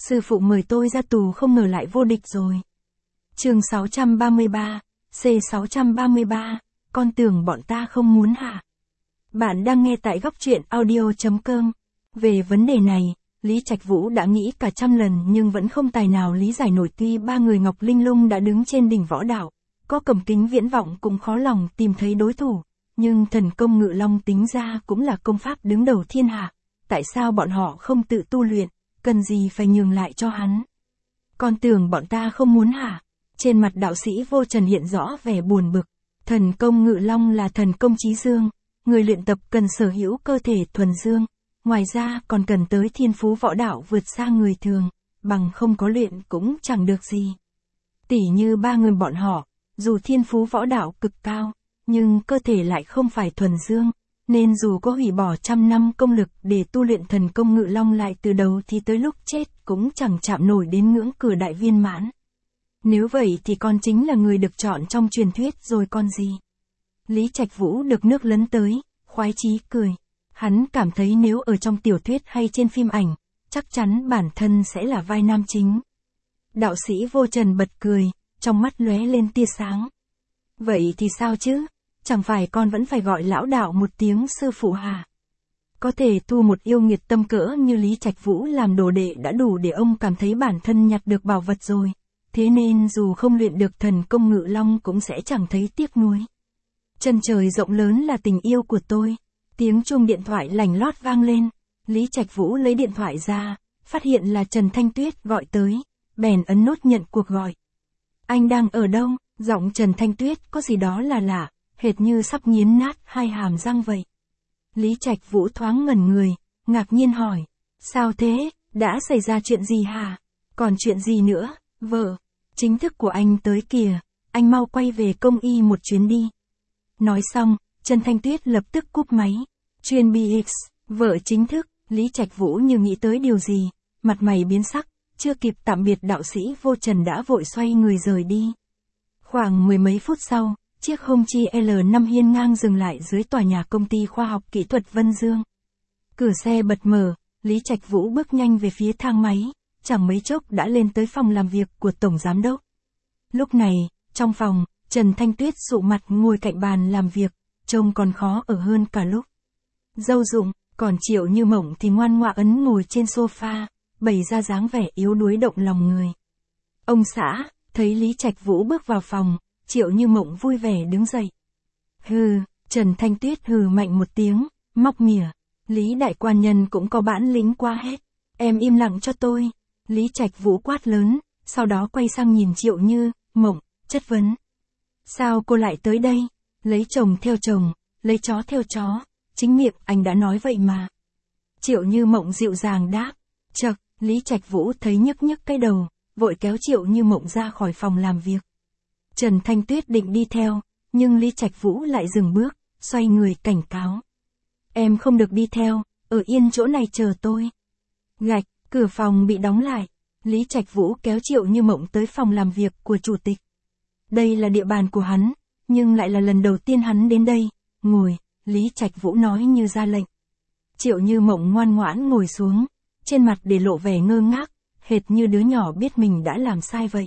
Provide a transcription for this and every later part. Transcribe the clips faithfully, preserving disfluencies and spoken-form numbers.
Sư phụ mời tôi ra tù không ngờ lại vô địch rồi. Chương sáu trăm ba mươi ba, C sáu trăm ba mươi ba, con tưởng bọn ta không muốn hả? Bạn đang nghe tại góc truyện audio chấm com. Về vấn đề này, Lý Trạch Vũ đã nghĩ cả trăm lần nhưng vẫn không tài nào lý giải nổi. Tuy ba người Ngọc Linh Lung đã đứng trên đỉnh võ đạo, có cầm kính viễn vọng cũng khó lòng tìm thấy đối thủ, nhưng thần công Ngự Long tính ra cũng là công pháp đứng đầu thiên hạ, tại sao bọn họ không tự tu luyện, cần gì phải nhường lại cho hắn? Con tưởng bọn ta không muốn hả? Trên mặt đạo sĩ Vô Trần hiện rõ vẻ buồn bực. Thần công Ngự Long là thần công chí dương, người luyện tập cần sở hữu cơ thể thuần dương, ngoài ra còn cần tới thiên phú võ đạo vượt xa người thường, bằng không có luyện cũng chẳng được gì. Tỉ như ba người bọn họ, dù thiên phú võ đạo cực cao, nhưng cơ thể lại không phải thuần dương, nên dù có hủy bỏ trăm năm công lực để tu luyện thần công Ngự Long lại từ đầu thì tới lúc chết cũng chẳng chạm nổi đến ngưỡng cửa đại viên mãn. Nếu vậy thì con chính là người được chọn trong truyền thuyết rồi con gì? Lý Trạch Vũ được nước lấn tới, khoái chí cười. Hắn cảm thấy nếu ở trong tiểu thuyết hay trên phim ảnh, chắc chắn bản thân sẽ là vai nam chính. Đạo sĩ Vô Trần bật cười, trong mắt lóe lên tia sáng. Vậy thì sao chứ? Chẳng phải con vẫn phải gọi lão đạo một tiếng sư phụ hả? Có thể thu một yêu nghiệt tâm cỡ như Lý Trạch Vũ làm đồ đệ đã đủ để ông cảm thấy bản thân nhặt được bảo vật rồi. Thế nên dù không luyện được thần công Ngự Long cũng sẽ chẳng thấy tiếc nuối. Chân trời rộng lớn là tình yêu của tôi. Tiếng chuông điện thoại lành lót vang lên. Lý Trạch Vũ lấy điện thoại ra, phát hiện là Trần Thanh Tuyết gọi tới, bèn ấn nút nhận cuộc gọi. Anh đang ở đâu? Giọng Trần Thanh Tuyết có gì đó là lạ, hệt như sắp nghiến nát hai hàm răng vậy. Lý Trạch Vũ thoáng ngẩn người, ngạc nhiên hỏi. Sao thế? Đã xảy ra chuyện gì hả? Còn chuyện gì nữa? Vợ, chính thức của anh tới kìa, anh mau quay về công y một chuyến đi. Nói xong, Trần Thanh Tuyết lập tức cúp máy. Chuyên bê ích, vợ chính thức, Lý Trạch Vũ như nghĩ tới điều gì, mặt mày biến sắc, chưa kịp tạm biệt đạo sĩ Vô Trần đã vội xoay người rời đi. Khoảng mười mấy phút sau, chiếc Hongqi L năm hiên ngang dừng lại dưới tòa nhà công ty khoa học kỹ thuật Vân Dương. Cửa xe bật mở, Lý Trạch Vũ bước nhanh về phía thang máy, chẳng mấy chốc đã lên tới phòng làm việc của Tổng Giám Đốc. Lúc này, trong phòng, Trần Thanh Tuyết sụ mặt ngồi cạnh bàn làm việc, trông còn khó ở hơn cả lúc. Dâu Dụng, còn Triệu Như Mộng thì ngoan ngoãn ấn ngồi trên sofa, bày ra dáng vẻ yếu đuối động lòng người. Ông xã, thấy Lý Trạch Vũ bước vào phòng, Triệu Như Mộng vui vẻ đứng dậy. Hừ, Trần Thanh Tuyết hừ mạnh một tiếng, móc mỉa. Lý đại quan nhân cũng có bản lĩnh quá hết. Em im lặng cho tôi. Lý Trạch Vũ quát lớn, sau đó quay sang nhìn Triệu Như Mộng, chất vấn. Sao cô lại tới đây? Lấy chồng theo chồng, lấy chó theo chó, chính miệng anh đã nói vậy mà. Triệu Như Mộng dịu dàng đáp. Chậc, Lý Trạch Vũ thấy nhức nhức cái đầu, vội kéo Triệu Như Mộng ra khỏi phòng làm việc. Trần Thanh Tuyết định đi theo, nhưng Lý Trạch Vũ lại dừng bước, xoay người cảnh cáo. Em không được đi theo, ở yên chỗ này chờ tôi. Gạch, cửa phòng bị đóng lại. Lý Trạch Vũ kéo Triệu Như Mộng tới phòng làm việc của chủ tịch. Đây là địa bàn của hắn, nhưng lại là lần đầu tiên hắn đến đây. Ngồi, Lý Trạch Vũ nói như ra lệnh. Triệu Như Mộng ngoan ngoãn ngồi xuống, trên mặt để lộ vẻ ngơ ngác, hệt như đứa nhỏ biết mình đã làm sai vậy.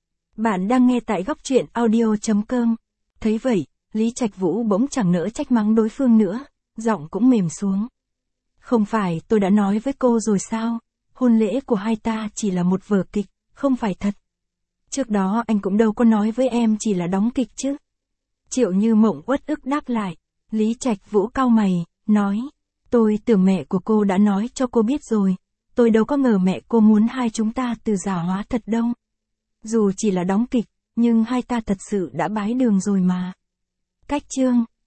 Bạn đang nghe tại góc truyện audio chấm com. Thấy vậy, Lý Trạch Vũ bỗng chẳng nỡ trách mắng đối phương nữa, giọng cũng mềm xuống. Không phải tôi đã nói với cô rồi sao? Hôn lễ của hai ta chỉ là một vở kịch, không phải thật. Trước đó anh cũng đâu có nói với em chỉ là đóng kịch chứ. Triệu Như Mộng uất ức đáp lại. Lý Trạch Vũ cau mày, nói. Tôi tưởng mẹ của cô đã nói cho cô biết rồi. Tôi đâu có ngờ mẹ cô muốn hai chúng ta từ giả hóa thật đâu. Dù chỉ là đóng kịch, nhưng hai ta thật sự đã bái đường rồi mà. Cách chương